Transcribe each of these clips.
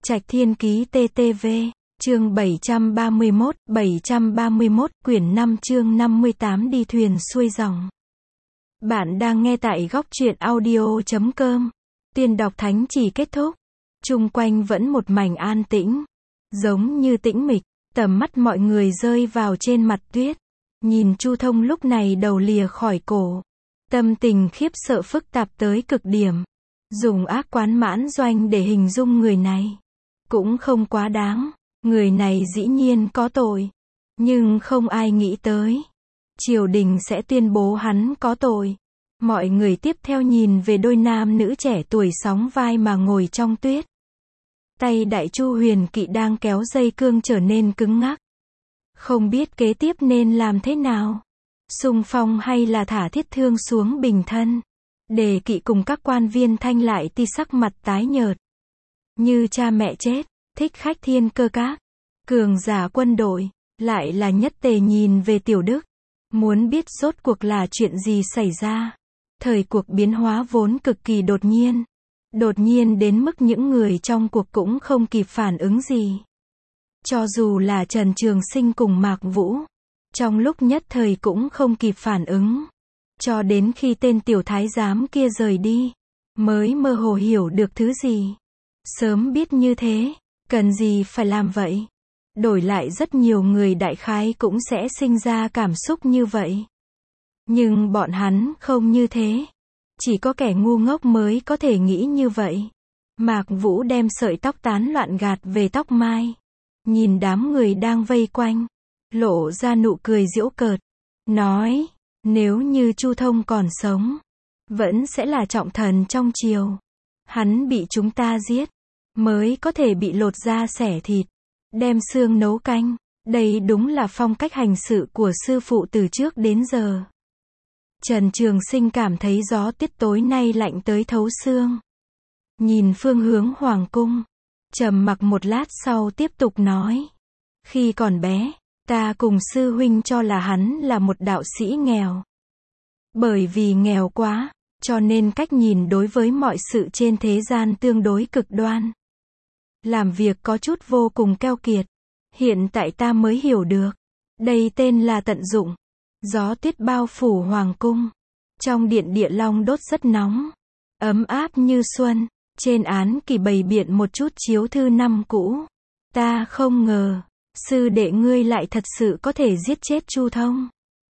Trạch Thiên Ký TTV, chương 731, quyển 5 chương 58 đi thuyền xuôi dòng. Bạn đang nghe tại góc truyện audio.com. Tuyên đọc thánh chỉ kết thúc. Chung quanh vẫn một mảnh an tĩnh, giống như tĩnh mịch, tầm mắt mọi người rơi vào trên mặt tuyết. Nhìn Chu Thông lúc này đầu lìa khỏi cổ, tâm tình khiếp sợ phức tạp tới cực điểm. Dùng ác quán mãn doanh để hình dung người này cũng không quá đáng. Người này dĩ nhiên có tội, nhưng không ai nghĩ tới triều đình sẽ tuyên bố hắn có tội. Mọi người tiếp theo nhìn về đôi nam nữ trẻ tuổi sóng vai mà ngồi trong tuyết. Tay Đại Chu Huyền Kỵ đang kéo dây cương trở nên cứng ngắc. Không biết kế tiếp nên làm thế nào. Xung phong hay là thả thiết thương xuống bình thân. Đề Kỵ cùng các quan viên Thanh lại ti sắc mặt tái nhợt. Như cha mẹ chết, thích khách thiên cơ các, cường giả quân đội, lại là Nhất Tề nhìn về Tiểu Đức. Muốn biết rốt cuộc là chuyện gì xảy ra. Thời cuộc biến hóa vốn cực kỳ đột nhiên. Đột nhiên đến mức những người trong cuộc cũng không kịp phản ứng gì. Cho dù là Trần Trường Sinh cùng Mạc Vũ, trong lúc nhất thời cũng không kịp phản ứng. Cho đến khi tên tiểu thái giám kia rời đi, mới mơ hồ hiểu được thứ gì. Sớm biết như thế, cần gì phải làm vậy. Đổi lại rất nhiều người đại khái cũng sẽ sinh ra cảm xúc như vậy. Nhưng bọn hắn không như thế. Chỉ có kẻ ngu ngốc mới có thể nghĩ như vậy. Mạc Vũ đem sợi tóc tán loạn gạt về tóc mai. Nhìn đám người đang vây quanh, lộ ra nụ cười giễu cợt. Nói, nếu như Chu Thông còn sống, vẫn sẽ là trọng thần trong triều. Hắn bị chúng ta giết, mới có thể bị lột da xẻ thịt, đem xương nấu canh. Đây đúng là phong cách hành sự của sư phụ từ trước đến giờ. Trần Trường Sinh cảm thấy gió tiết tối nay lạnh tới thấu xương. Nhìn phương hướng hoàng cung, trầm mặc một lát sau tiếp tục nói. Khi còn bé, ta cùng sư huynh cho là hắn là một đạo sĩ nghèo. Bởi vì nghèo quá, cho nên cách nhìn đối với mọi sự trên thế gian tương đối cực đoan. Làm việc có chút vô cùng keo kiệt. Hiện tại ta mới hiểu được. Đây tên là tận dụng. Gió tuyết bao phủ hoàng cung. Trong điện Địa Long đốt rất nóng. Ấm áp như xuân. Trên án kỳ bày biện một chút chiếu thư năm cũ. Ta không ngờ, sư đệ ngươi lại thật sự có thể giết chết Chu Thông.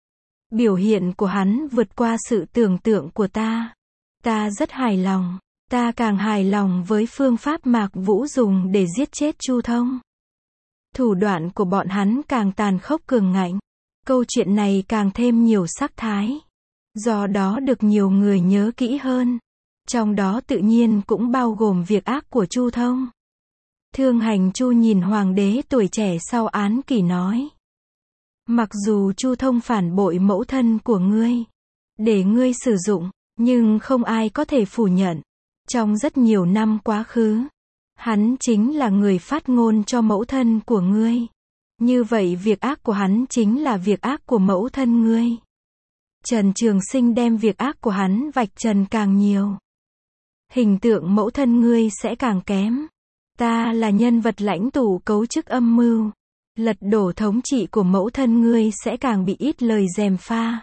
Biểu hiện của hắn vượt qua sự tưởng tượng của ta. Ta rất hài lòng. Ta càng hài lòng với phương pháp Mạc Vũ dùng để giết chết Chu Thông. Thủ đoạn của bọn hắn càng tàn khốc cường ngạnh. Câu chuyện này càng thêm nhiều sắc thái. Do đó được nhiều người nhớ kỹ hơn. Trong đó tự nhiên cũng bao gồm việc ác của Chu Thông. Thương Hành Chu nhìn hoàng đế tuổi trẻ sau án kỷ nói. Mặc dù Chu Thông phản bội mẫu thân của ngươi, để ngươi sử dụng, nhưng không ai có thể phủ nhận. Trong rất nhiều năm quá khứ, hắn chính là người phát ngôn cho mẫu thân của ngươi. Như vậy việc ác của hắn chính là việc ác của mẫu thân ngươi. Trần Trường Sinh đem việc ác của hắn vạch trần càng nhiều. Hình tượng mẫu thân ngươi sẽ càng kém. Ta là nhân vật lãnh tụ cấu chức âm mưu. Lật đổ thống trị của mẫu thân ngươi sẽ càng bị ít lời gièm pha.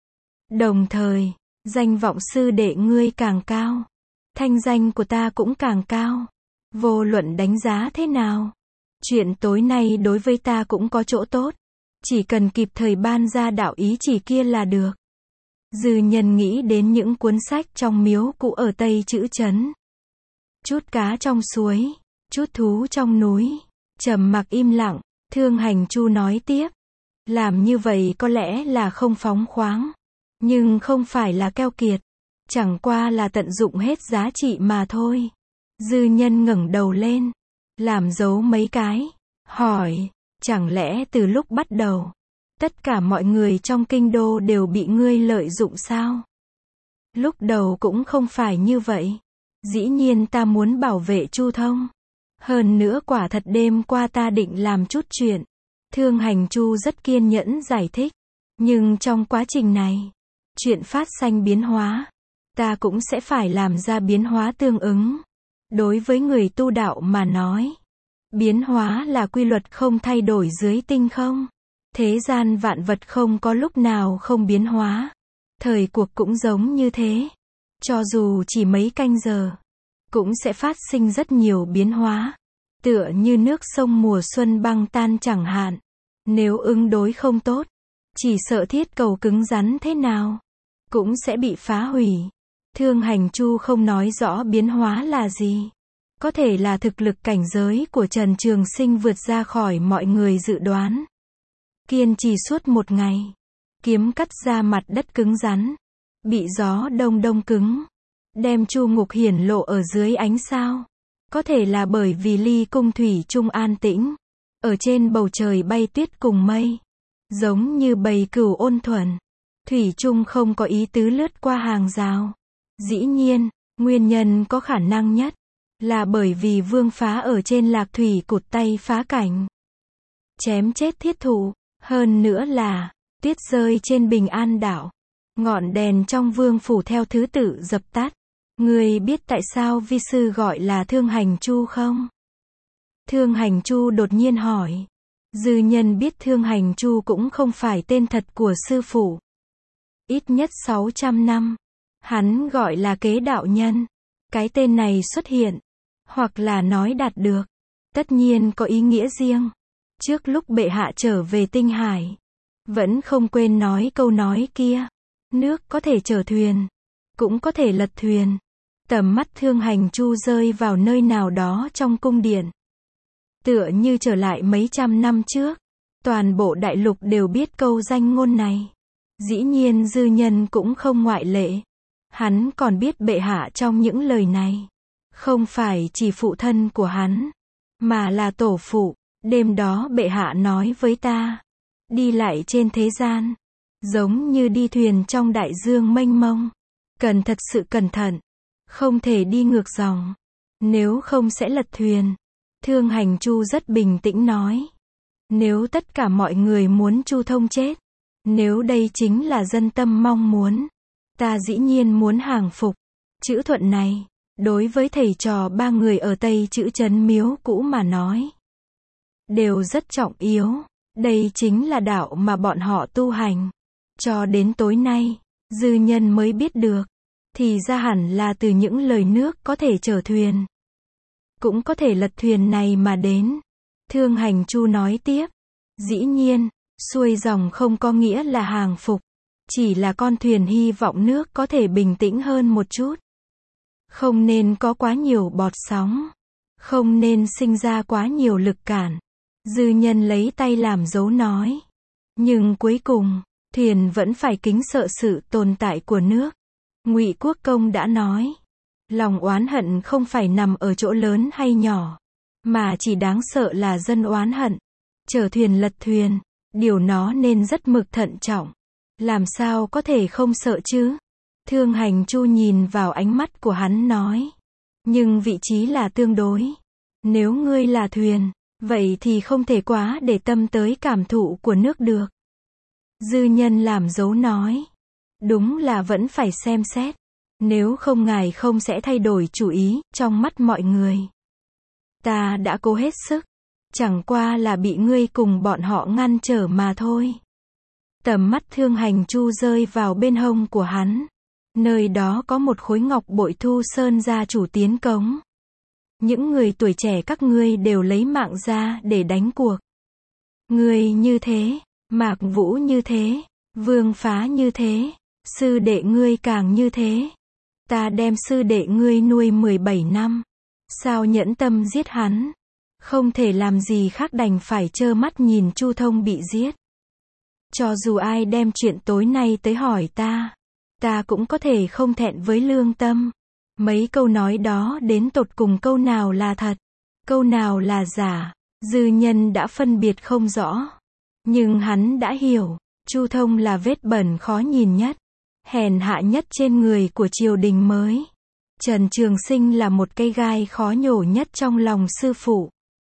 Đồng thời, danh vọng sư đệ ngươi càng cao. Thanh danh của ta cũng càng cao. Vô luận đánh giá thế nào, chuyện tối nay đối với ta cũng có chỗ tốt. Chỉ cần kịp thời ban ra đạo ý chỉ kia là được. Dư Nhân nghĩ đến những cuốn sách trong miếu cũ ở Tây Trữ Trấn. Chút cá trong suối, chút thú trong núi. Trầm mặc im lặng, Thương Hành Chu nói tiếp. Làm như vậy có lẽ là không phóng khoáng, nhưng không phải là keo kiệt. Chẳng qua là tận dụng hết giá trị mà thôi. Dư Nhân ngẩng đầu lên, làm dấu mấy cái, hỏi, chẳng lẽ từ lúc bắt đầu, tất cả mọi người trong kinh đô đều bị ngươi lợi dụng sao? Lúc đầu cũng không phải như vậy. Dĩ nhiên ta muốn bảo vệ Chu Thông. Hơn nữa quả thật đêm qua ta định làm chút chuyện. Thương Hành Chu rất kiên nhẫn giải thích. Nhưng trong quá trình này, chuyện phát sinh biến hóa, ta cũng sẽ phải làm ra biến hóa tương ứng. Đối với người tu đạo mà nói, biến hóa là quy luật không thay đổi dưới tinh không. Thế gian vạn vật không có lúc nào không biến hóa. Thời cuộc cũng giống như thế. Cho dù chỉ mấy canh giờ, cũng sẽ phát sinh rất nhiều biến hóa. Tựa như nước sông mùa xuân băng tan chẳng hạn. Nếu ứng đối không tốt, chỉ sợ thiết cầu cứng rắn thế nào, cũng sẽ bị phá hủy. Thương Hành Chu không nói rõ biến hóa là gì. Có thể là thực lực cảnh giới của Trần Trường Sinh vượt ra khỏi mọi người dự đoán. Kiên trì suốt một ngày, kiếm cắt ra mặt đất cứng rắn, bị gió đông đông cứng, đem Chu Ngục hiển lộ ở dưới ánh sao. Có thể là bởi vì ly cung thủy chung an tĩnh, ở trên bầu trời bay tuyết cùng mây, giống như bầy cừu ôn thuần, thủy chung không có ý tứ lướt qua hàng rào. Dĩ nhiên, nguyên nhân có khả năng nhất là bởi vì Vương Phá ở trên Lạc Thủy cụt tay phá cảnh, chém chết thiết thủ. Hơn nữa là tuyết rơi trên Bình An đảo, ngọn đèn trong vương phủ theo thứ tự dập tắt. Ngươi biết tại sao vi sư gọi là Thương Hành Chu không? Thương Hành Chu đột nhiên hỏi. Dư Nhân biết Thương Hành Chu cũng không phải tên thật của sư phụ. Ít nhất 600 năm, hắn gọi là Kế Đạo Nhân. Cái tên này xuất hiện, hoặc là nói đạt được, tất nhiên có ý nghĩa riêng. Trước lúc bệ hạ trở về Tinh Hải, vẫn không quên nói câu nói kia. Nước có thể chở thuyền, cũng có thể lật thuyền. Tầm mắt Thương Hành Chu rơi vào nơi nào đó trong cung điện. Tựa như trở lại mấy trăm năm trước. Toàn bộ đại lục đều biết câu danh ngôn này. Dĩ nhiên Dư Nhân cũng không ngoại lệ. Hắn còn biết bệ hạ trong những lời này không phải chỉ phụ thân của hắn, mà là tổ phụ. Đêm đó bệ hạ nói với ta, đi lại trên thế gian, giống như đi thuyền trong đại dương mênh mông. Cần thật sự cẩn thận, không thể đi ngược dòng, nếu không sẽ lật thuyền. Thương Hành Chu rất bình tĩnh nói, nếu tất cả mọi người muốn Chu Thông chết, nếu đây chính là dân tâm mong muốn, ta dĩ nhiên muốn hàng phục. Chữ thuận này, đối với thầy trò ba người ở Tây Chữ Trấn Miếu cũ mà nói, đều rất trọng yếu. Đây chính là đạo mà bọn họ tu hành. Cho đến tối nay, Dư Nhân mới biết được, thì ra hẳn là từ những lời nước có thể chở thuyền, cũng có thể lật thuyền này mà đến. Thương Hành Chu nói tiếp, dĩ nhiên, xuôi dòng không có nghĩa là hàng phục, chỉ là con thuyền hy vọng nước có thể bình tĩnh hơn một chút. Không nên có quá nhiều bọt sóng, không nên sinh ra quá nhiều lực cản. Dư Nhân lấy tay làm dấu nói, nhưng cuối cùng, thuyền vẫn phải kính sợ sự tồn tại của nước. Ngụy Quốc Công đã nói, lòng oán hận không phải nằm ở chỗ lớn hay nhỏ, mà chỉ đáng sợ là dân oán hận. Chở thuyền lật thuyền, điều nó nên rất mực thận trọng. Làm sao có thể không sợ chứ? Thương Hành Chu nhìn vào ánh mắt của hắn nói, nhưng vị trí là tương đối. Nếu ngươi là thuyền, vậy thì không thể quá để tâm tới cảm thụ của nước được. Dư Nhân làm dấu nói, đúng là vẫn phải xem xét, nếu không ngài không sẽ thay đổi chủ ý trong mắt mọi người. Ta đã cố hết sức, chẳng qua là bị ngươi cùng bọn họ ngăn trở mà thôi. Tầm mắt Thương Hành Chu rơi vào bên hông của hắn. Nơi đó có một khối ngọc bội Thu Sơn gia chủ tiến cống. Những người tuổi trẻ các ngươi đều lấy mạng ra để đánh cuộc. Ngươi như thế, Mạc Vũ như thế, Vương Phá như thế, sư đệ ngươi càng như thế. Ta đem sư đệ ngươi nuôi 17 năm, sao nhẫn tâm giết hắn? Không thể làm gì khác đành phải trơ mắt nhìn Chu Thông bị giết. Cho dù ai đem chuyện tối nay tới hỏi ta cũng có thể không thẹn với lương tâm. Mấy câu nói đó đến tột cùng câu nào là thật, câu nào là giả, Dư Nhân đã phân biệt không rõ. Nhưng hắn đã hiểu, Chu Thông là vết bẩn khó nhìn nhất, hèn hạ nhất trên người của triều đình mới. Trần Trường Sinh là một cây gai khó nhổ nhất trong lòng sư phụ.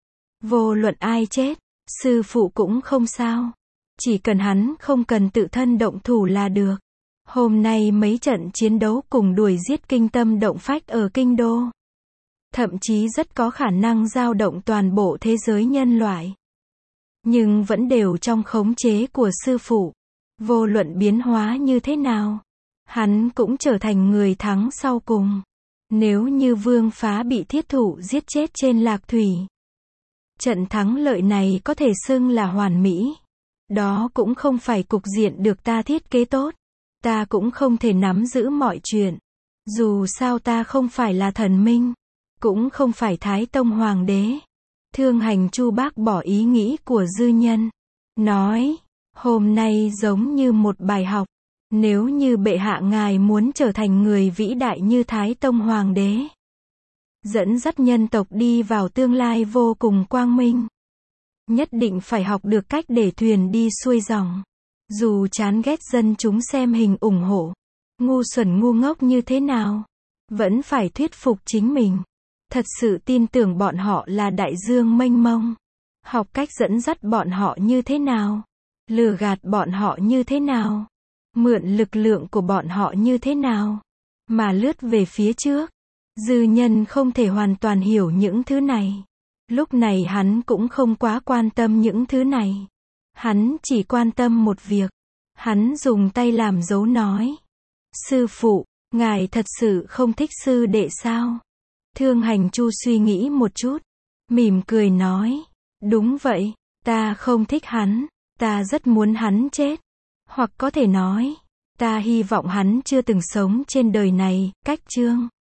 Vô luận ai chết, sư phụ cũng không sao. Chỉ cần hắn không cần tự thân động thủ là được. Hôm nay mấy trận chiến đấu cùng đuổi giết kinh tâm động phách ở kinh đô. thậm chí rất có khả năng dao động toàn bộ thế giới nhân loại. Nhưng vẫn đều trong khống chế của sư phụ. Vô luận biến hóa như thế nào, hắn cũng trở thành người thắng sau cùng. Nếu như Vương Phá bị thiết thủ giết chết trên Lạc Thủy, trận thắng lợi này có thể xưng là hoàn mỹ. Đó cũng không phải cục diện được ta thiết kế tốt. Ta cũng không thể nắm giữ mọi chuyện. Dù sao ta không phải là thần minh, cũng không phải Thái Tông Hoàng đế. Thương Hành Chu bác bỏ ý nghĩ của dư nhân. Nói, hôm nay giống như một bài học. Nếu như bệ hạ ngài muốn trở thành người vĩ đại như Thái Tông Hoàng đế, dẫn dắt nhân tộc đi vào tương lai vô cùng quang minh, nhất định phải học được cách để thuyền đi xuôi dòng. Dù chán ghét dân chúng xem hình ủng hộ, ngu xuẩn ngu ngốc như thế nào, vẫn phải thuyết phục chính mình. Thật sự tin tưởng bọn họ là đại dương mênh mông. Học cách dẫn dắt bọn họ như thế nào, lừa gạt bọn họ như thế nào, mượn lực lượng của bọn họ như thế nào, mà lướt về phía trước. Dư nhân không thể hoàn toàn hiểu những thứ này. Lúc này hắn cũng không quá quan tâm những thứ này. Hắn chỉ quan tâm một việc. Hắn dùng tay làm dấu nói. Sư phụ, ngài thật sự không thích sư đệ sao? Thương Hành Chu suy nghĩ một chút, mỉm cười nói. Đúng vậy, ta không thích hắn, ta rất muốn hắn chết. Hoặc có thể nói, ta hy vọng hắn chưa từng sống trên đời này. Cách chương